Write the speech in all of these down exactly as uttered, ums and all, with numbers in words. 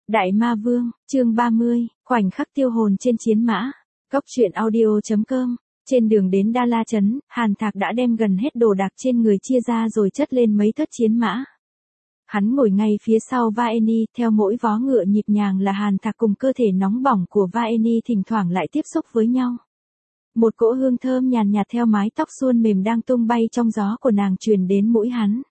Đại Ma Vương, chương ba mươi, khoảnh khắc tiêu hồn trên chiến mã. Cốc truyện audio chấm com. Trên đường đến Đa La Trấn, Hàn Thạc đã đem gần hết đồ đạc trên người chia ra rồi chất lên mấy thất chiến mã. Hắn ngồi ngay phía sau Vaeni, theo mỗi vó ngựa nhịp nhàng là Hàn Thạc cùng cơ thể nóng bỏng của Vaeni thỉnh thoảng lại tiếp xúc với nhau. Một cỗ hương thơm nhàn nhạt theo mái tóc suôn mềm đang tung bay trong gió của nàng truyền đến mũi hắn.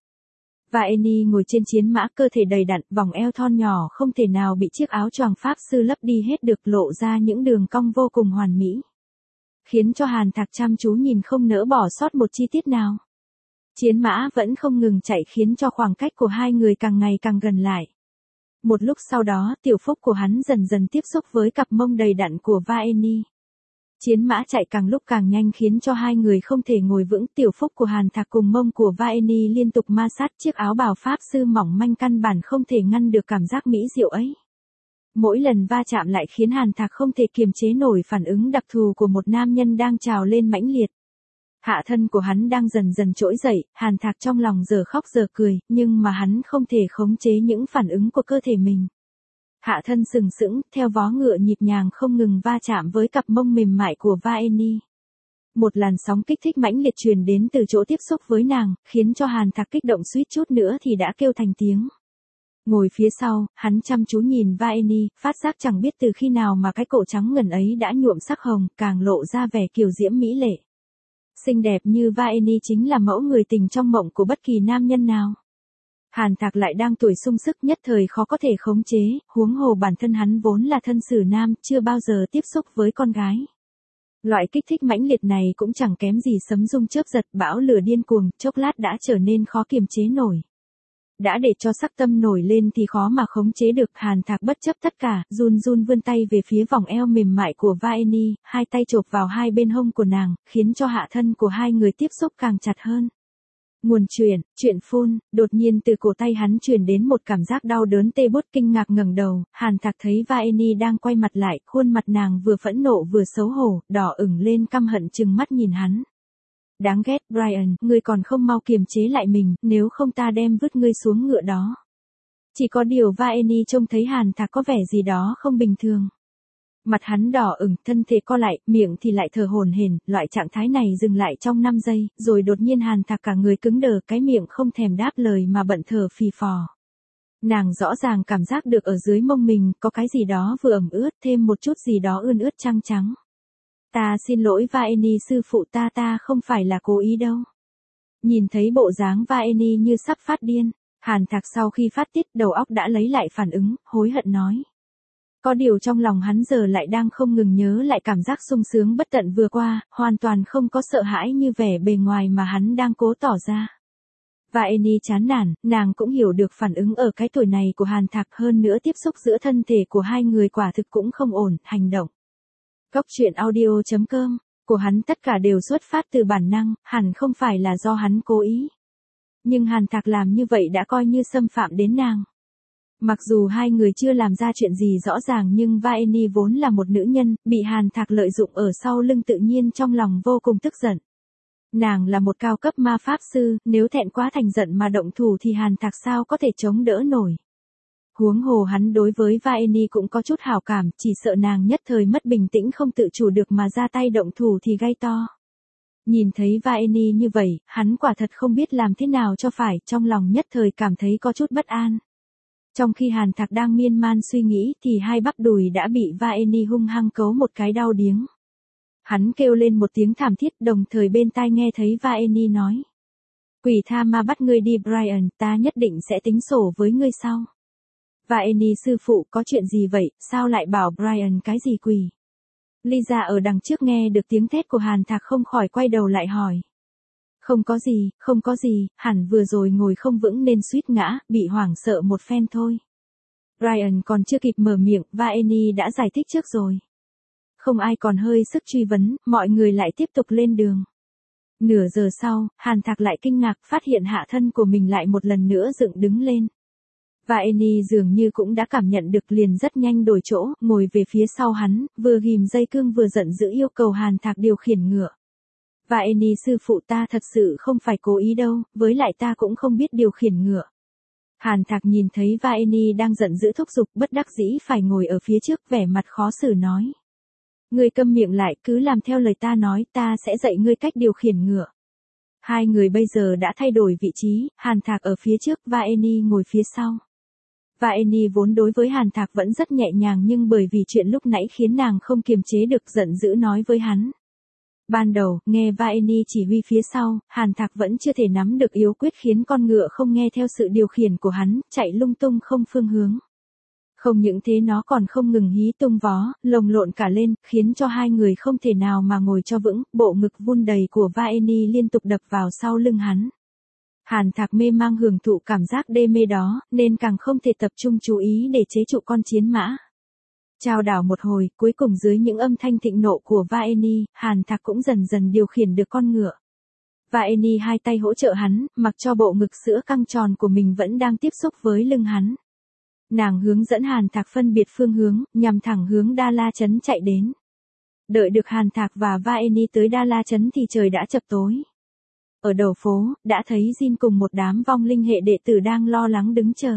Vaeni ngồi trên chiến mã, cơ thể đầy đặn, vòng eo thon nhỏ không thể nào bị chiếc áo choàng pháp sư lấp đi hết được, lộ ra những đường cong vô cùng hoàn mỹ, khiến cho Hàn Thạc chăm chú nhìn không nỡ bỏ sót một chi tiết nào. Chiến mã vẫn không ngừng chạy khiến cho khoảng cách của hai người càng ngày càng gần lại. Một lúc sau đó, tiểu phúc của hắn dần dần tiếp xúc với cặp mông đầy đặn của Vaeni. Chiến mã chạy càng lúc càng nhanh khiến cho hai người không thể ngồi vững, tiểu phúc của Hàn Thạc cùng mông của Vaeni liên tục ma sát, chiếc áo bào pháp sư mỏng manh căn bản không thể ngăn được cảm giác mỹ diệu ấy. Mỗi lần va chạm lại khiến Hàn Thạc không thể kiềm chế nổi phản ứng đặc thù của một nam nhân đang trào lên mãnh liệt. Hạ thân của hắn đang dần dần trỗi dậy, Hàn Thạc trong lòng giờ khóc giờ cười, nhưng mà hắn không thể khống chế những phản ứng của cơ thể mình. Hạ thân sừng sững, theo vó ngựa nhịp nhàng không ngừng va chạm với cặp mông mềm mại của Vaeni. Một làn sóng kích thích mãnh liệt truyền đến từ chỗ tiếp xúc với nàng, khiến cho Hàn Thạc kích động suýt chút nữa thì đã kêu thành tiếng. Ngồi phía sau, hắn chăm chú nhìn Vaeni, phát giác chẳng biết từ khi nào mà cái cổ trắng ngần ấy đã nhuộm sắc hồng, càng lộ ra vẻ kiều diễm mỹ lệ. Xinh đẹp như Vaeni chính là mẫu người tình trong mộng của bất kỳ nam nhân nào. Hàn Thạc lại đang tuổi sung sức, nhất thời khó có thể khống chế, huống hồ bản thân hắn vốn là thân xử nam, chưa bao giờ tiếp xúc với con gái. Loại kích thích mãnh liệt này cũng chẳng kém gì sấm rung chớp giật, bão lửa điên cuồng, chốc lát đã trở nên khó kiềm chế nổi. Đã để cho sắc tâm nổi lên thì khó mà khống chế được, Hàn Thạc bất chấp tất cả, run run vươn tay về phía vòng eo mềm mại của Vaeni, hai tay chộp vào hai bên hông của nàng, khiến cho hạ thân của hai người tiếp xúc càng chặt hơn. Nguồn chuyện, chuyện phun, đột nhiên từ cổ tay hắn truyền đến một cảm giác đau đớn tê buốt, kinh ngạc ngẩng đầu, Hàn Thạc thấy Vaeni đang quay mặt lại, khuôn mặt nàng vừa phẫn nộ vừa xấu hổ, đỏ ửng lên, căm hận trừng mắt nhìn hắn. Đáng ghét, Brian, ngươi còn không mau kiềm chế lại mình, nếu không ta đem vứt ngươi xuống ngựa đó. Chỉ có điều Vaeni trông thấy Hàn Thạc có vẻ gì đó không bình thường. Mặt hắn đỏ ửng, thân thể co lại, miệng thì lại thở hổn hển, loại trạng thái này dừng lại trong năm giây, rồi đột nhiên Hàn Thạc cả người cứng đờ, cái miệng không thèm đáp lời mà bận thở phì phò. Nàng rõ ràng cảm giác được ở dưới mông mình có cái gì đó vừa ẩm ướt, thêm một chút gì đó ươn ướt trăng trắng. Ta xin lỗi Vaeni sư phụ, ta ta không phải là cố ý đâu. Nhìn thấy bộ dáng Vaeni như sắp phát điên, Hàn Thạc sau khi phát tiết đầu óc đã lấy lại phản ứng, hối hận nói. Có điều trong lòng hắn giờ lại đang không ngừng nhớ lại cảm giác sung sướng bất tận vừa qua, hoàn toàn không có sợ hãi như vẻ bề ngoài mà hắn đang cố tỏ ra. Vaeni chán nản, nàng cũng hiểu được phản ứng ở cái tuổi này của Hàn Thạc, hơn nữa tiếp xúc giữa thân thể của hai người quả thực cũng không ổn, hành động. Cốc truyện audio chấm com, của hắn tất cả đều xuất phát từ bản năng, hẳn không phải là do hắn cố ý. Nhưng Hàn Thạc làm như vậy đã coi như xâm phạm đến nàng. Mặc dù hai người chưa làm ra chuyện gì rõ ràng nhưng Vaeni vốn là một nữ nhân, bị Hàn Thạc lợi dụng ở sau lưng, tự nhiên trong lòng vô cùng tức giận. Nàng là một cao cấp ma pháp sư, nếu thẹn quá thành giận mà động thủ thì Hàn Thạc sao có thể chống đỡ nổi. Huống hồ hắn đối với Vaeni cũng có chút hảo cảm, chỉ sợ nàng nhất thời mất bình tĩnh không tự chủ được mà ra tay động thủ thì gay to. Nhìn thấy Vaeni như vậy, hắn quả thật không biết làm thế nào cho phải, trong lòng nhất thời cảm thấy có chút bất an. Trong khi Hàn Thạc đang miên man suy nghĩ thì hai bắp đùi đã bị Vaeni hung hăng cấu một cái đau điếng. Hắn kêu lên một tiếng thảm thiết, đồng thời bên tai nghe thấy Vaeni nói. Quỷ tha ma bắt ngươi đi Brian, ta nhất định sẽ tính sổ với ngươi sau. Vaeni sư phụ, có chuyện gì vậy, sao lại bảo Brian cái gì quỷ? Lisa ở đằng trước nghe được tiếng thét của Hàn Thạc không khỏi quay đầu lại hỏi. Không có gì, không có gì, hẳn vừa rồi ngồi không vững nên suýt ngã, bị hoảng sợ một phen thôi. Brian còn chưa kịp mở miệng, Vaeni đã giải thích trước rồi. Không ai còn hơi sức truy vấn, mọi người lại tiếp tục lên đường. Nửa giờ sau, Hàn Thạc lại kinh ngạc phát hiện hạ thân của mình lại một lần nữa dựng đứng lên. Vaeni dường như cũng đã cảm nhận được, liền rất nhanh đổi chỗ, ngồi về phía sau hắn, vừa ghim dây cương vừa giận dữ yêu cầu Hàn Thạc điều khiển ngựa. Vaeni sư phụ, ta thật sự không phải cố ý đâu, với lại ta cũng không biết điều khiển ngựa. Hàn Thạc nhìn thấy Vaeni đang giận dữ thúc giục, bất đắc dĩ phải ngồi ở phía trước, vẻ mặt khó xử nói. Ngươi câm miệng lại, cứ làm theo lời ta nói, ta sẽ dạy ngươi cách điều khiển ngựa. Hai người bây giờ đã thay đổi vị trí, Hàn Thạc ở phía trước, Vaeni ngồi phía sau. Vaeni vốn đối với Hàn Thạc vẫn rất nhẹ nhàng, nhưng bởi vì chuyện lúc nãy khiến nàng không kiềm chế được, giận dữ nói với hắn. Ban đầu, nghe Vaeni chỉ huy phía sau, Hàn Thạc vẫn chưa thể nắm được yếu quyết khiến con ngựa không nghe theo sự điều khiển của hắn, chạy lung tung không phương hướng. Không những thế nó còn không ngừng hí tung vó, lồng lộn cả lên, khiến cho hai người không thể nào mà ngồi cho vững, bộ ngực vun đầy của Vaeni liên tục đập vào sau lưng hắn. Hàn Thạc mê mang hưởng thụ cảm giác đê mê đó, nên càng không thể tập trung chú ý để chế trụ con chiến mã. Chao đảo một hồi, cuối cùng dưới những âm thanh thịnh nộ của Vaeni, Hàn Thạc cũng dần dần điều khiển được con ngựa. Vaeni hai tay hỗ trợ hắn, mặc cho bộ ngực sữa căng tròn của mình vẫn đang tiếp xúc với lưng hắn. Nàng hướng dẫn Hàn Thạc phân biệt phương hướng, nhằm thẳng hướng Đa La Trấn chạy đến. Đợi được Hàn Thạc và Vaeni tới Đa La Trấn thì trời đã chập tối. Ở đầu phố, đã thấy Jin cùng một đám vong linh hệ đệ tử đang lo lắng đứng chờ.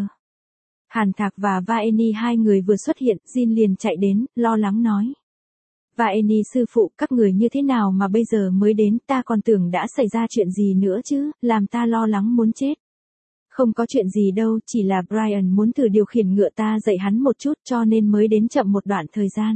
Hàn Thạc và Vaeni hai người vừa xuất hiện, Jin liền chạy đến, lo lắng nói. Vaeni sư phụ, các người như thế nào mà bây giờ mới đến, ta còn tưởng đã xảy ra chuyện gì nữa chứ, làm ta lo lắng muốn chết. Không có chuyện gì đâu, chỉ là Brian muốn thử điều khiển ngựa, ta dạy hắn một chút cho nên mới đến chậm một đoạn thời gian.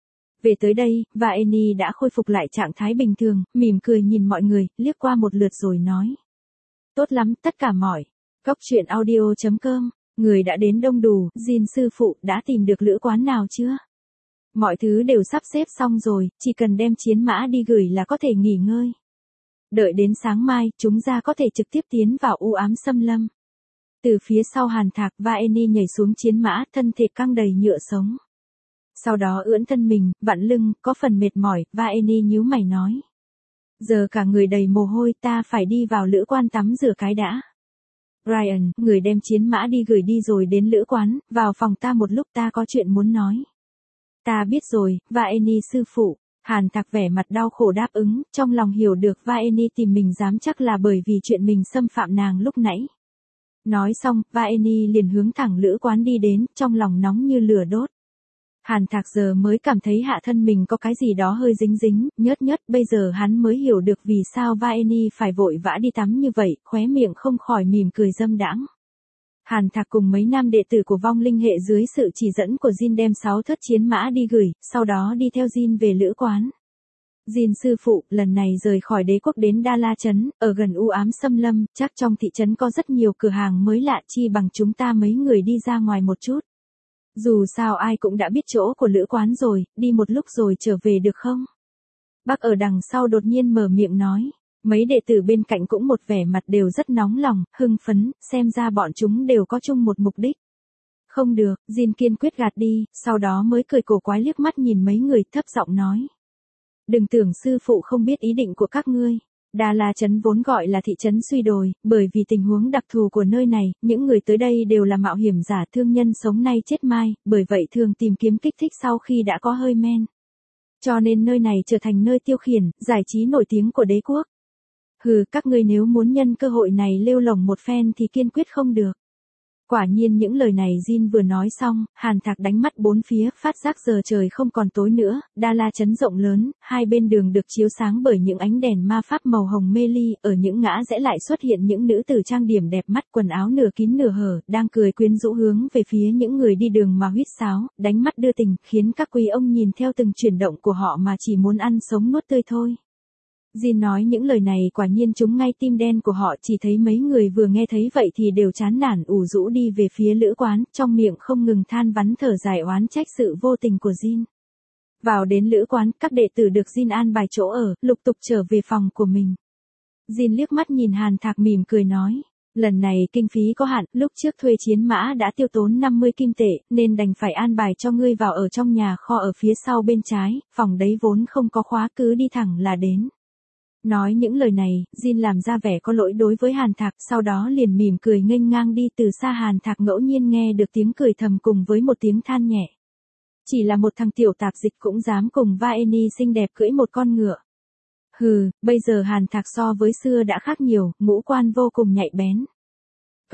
Về tới đây, Vaeni đã khôi phục lại trạng thái bình thường, mỉm cười nhìn mọi người, liếc qua một lượt rồi nói. Tốt lắm, tất cả mọi. Cốc truyện audio chấm com, người đã đến đông đủ, Jin sư phụ đã tìm được lữ quán nào chưa? Mọi thứ đều sắp xếp xong rồi, chỉ cần đem chiến mã đi gửi là có thể nghỉ ngơi. Đợi đến sáng mai, chúng ta có thể trực tiếp tiến vào u ám xâm lâm. Từ phía sau Hàn Thạc, Vaeni nhảy xuống chiến mã, thân thể căng đầy nhựa sống. Sau đó ưỡn thân mình, vặn lưng, có phần mệt mỏi, Vaeni nhíu mày nói. Giờ cả người đầy mồ hôi, ta phải đi vào lữ quán tắm rửa cái đã. Brian, người đem chiến mã đi gửi đi rồi đến lữ quán, vào phòng ta một lúc, ta có chuyện muốn nói. Ta biết rồi, Vaeni sư phụ. Hàn Thạc vẻ mặt đau khổ đáp ứng, trong lòng hiểu được Vaeni tìm mình dám chắc là bởi vì chuyện mình xâm phạm nàng lúc nãy. Nói xong, Vaeni liền hướng thẳng lữ quán đi đến, trong lòng nóng như lửa đốt. Hàn Thạc giờ mới cảm thấy hạ thân mình có cái gì đó hơi dính dính, nhớt nhớt, bây giờ hắn mới hiểu được vì sao Vaeni phải vội vã đi tắm như vậy, khóe miệng không khỏi mỉm cười dâm đãng. Hàn Thạc cùng mấy nam đệ tử của vong linh hệ dưới sự chỉ dẫn của Jin đem sáu thất chiến mã đi gửi, sau đó đi theo Jin về lữ quán. Jin sư phụ, lần này rời khỏi đế quốc đến Đa La Trấn, ở gần u ám xâm lâm, chắc trong thị trấn có rất nhiều cửa hàng mới lạ, chi bằng chúng ta mấy người đi ra ngoài một chút. Dù sao ai cũng đã biết chỗ của lữ quán rồi, đi một lúc rồi trở về được không? Bác ở đằng sau đột nhiên mở miệng nói. Mấy đệ tử bên cạnh cũng một vẻ mặt đều rất nóng lòng, hưng phấn, xem ra bọn chúng đều có chung một mục đích. Không được, Jin kiên quyết gạt đi, sau đó mới cười cổ quái liếc mắt nhìn mấy người, thấp giọng nói. Đừng tưởng sư phụ không biết ý định của các ngươi. Đa La Trấn vốn gọi là thị trấn suy đồi, bởi vì tình huống đặc thù của nơi này, những người tới đây đều là mạo hiểm giả, thương nhân sống nay chết mai, bởi vậy thường tìm kiếm kích thích sau khi đã có hơi men. Cho nên nơi này trở thành nơi tiêu khiển, giải trí nổi tiếng của đế quốc. Hừ, các ngươi nếu muốn nhân cơ hội này lêu lổng một phen thì kiên quyết không được. Quả nhiên những lời này Jin vừa nói xong, Hàn Thạc đánh mắt bốn phía, phát giác giờ trời không còn tối nữa, Đa La Trấn rộng lớn, hai bên đường được chiếu sáng bởi những ánh đèn ma pháp màu hồng mê ly, ở những ngã rẽ lại xuất hiện những nữ tử trang điểm đẹp mắt, quần áo nửa kín nửa hở, đang cười quyến rũ hướng về phía những người đi đường mà huýt sáo, đánh mắt đưa tình, khiến các quý ông nhìn theo từng chuyển động của họ mà chỉ muốn ăn sống nuốt tươi thôi. Jin nói những lời này quả nhiên trúng ngay tim đen của họ, chỉ thấy mấy người vừa nghe thấy vậy thì đều chán nản ủ rũ đi về phía lữ quán, trong miệng không ngừng than vắn thở dài oán trách sự vô tình của Jin. Vào đến lữ quán, các đệ tử được Jin an bài chỗ ở, lục tục trở về phòng của mình. Jin liếc mắt nhìn Hàn Thạc mỉm cười nói, lần này kinh phí có hạn, lúc trước thuê chiến mã đã tiêu tốn năm mươi kim tệ, nên đành phải an bài cho ngươi vào ở trong nhà kho ở phía sau bên trái, phòng đấy vốn không có khóa, cứ đi thẳng là đến. Nói những lời này, Jin làm ra vẻ có lỗi đối với Hàn Thạc, sau đó liền mỉm cười nghênh ngang đi. Từ xa Hàn Thạc ngẫu nhiên nghe được tiếng cười thầm cùng với một tiếng than nhẹ. Chỉ là một thằng tiểu tạp dịch cũng dám cùng Vaeni xinh đẹp cưỡi một con ngựa. Hừ, bây giờ Hàn Thạc so với xưa đã khác nhiều, ngũ quan vô cùng nhạy bén.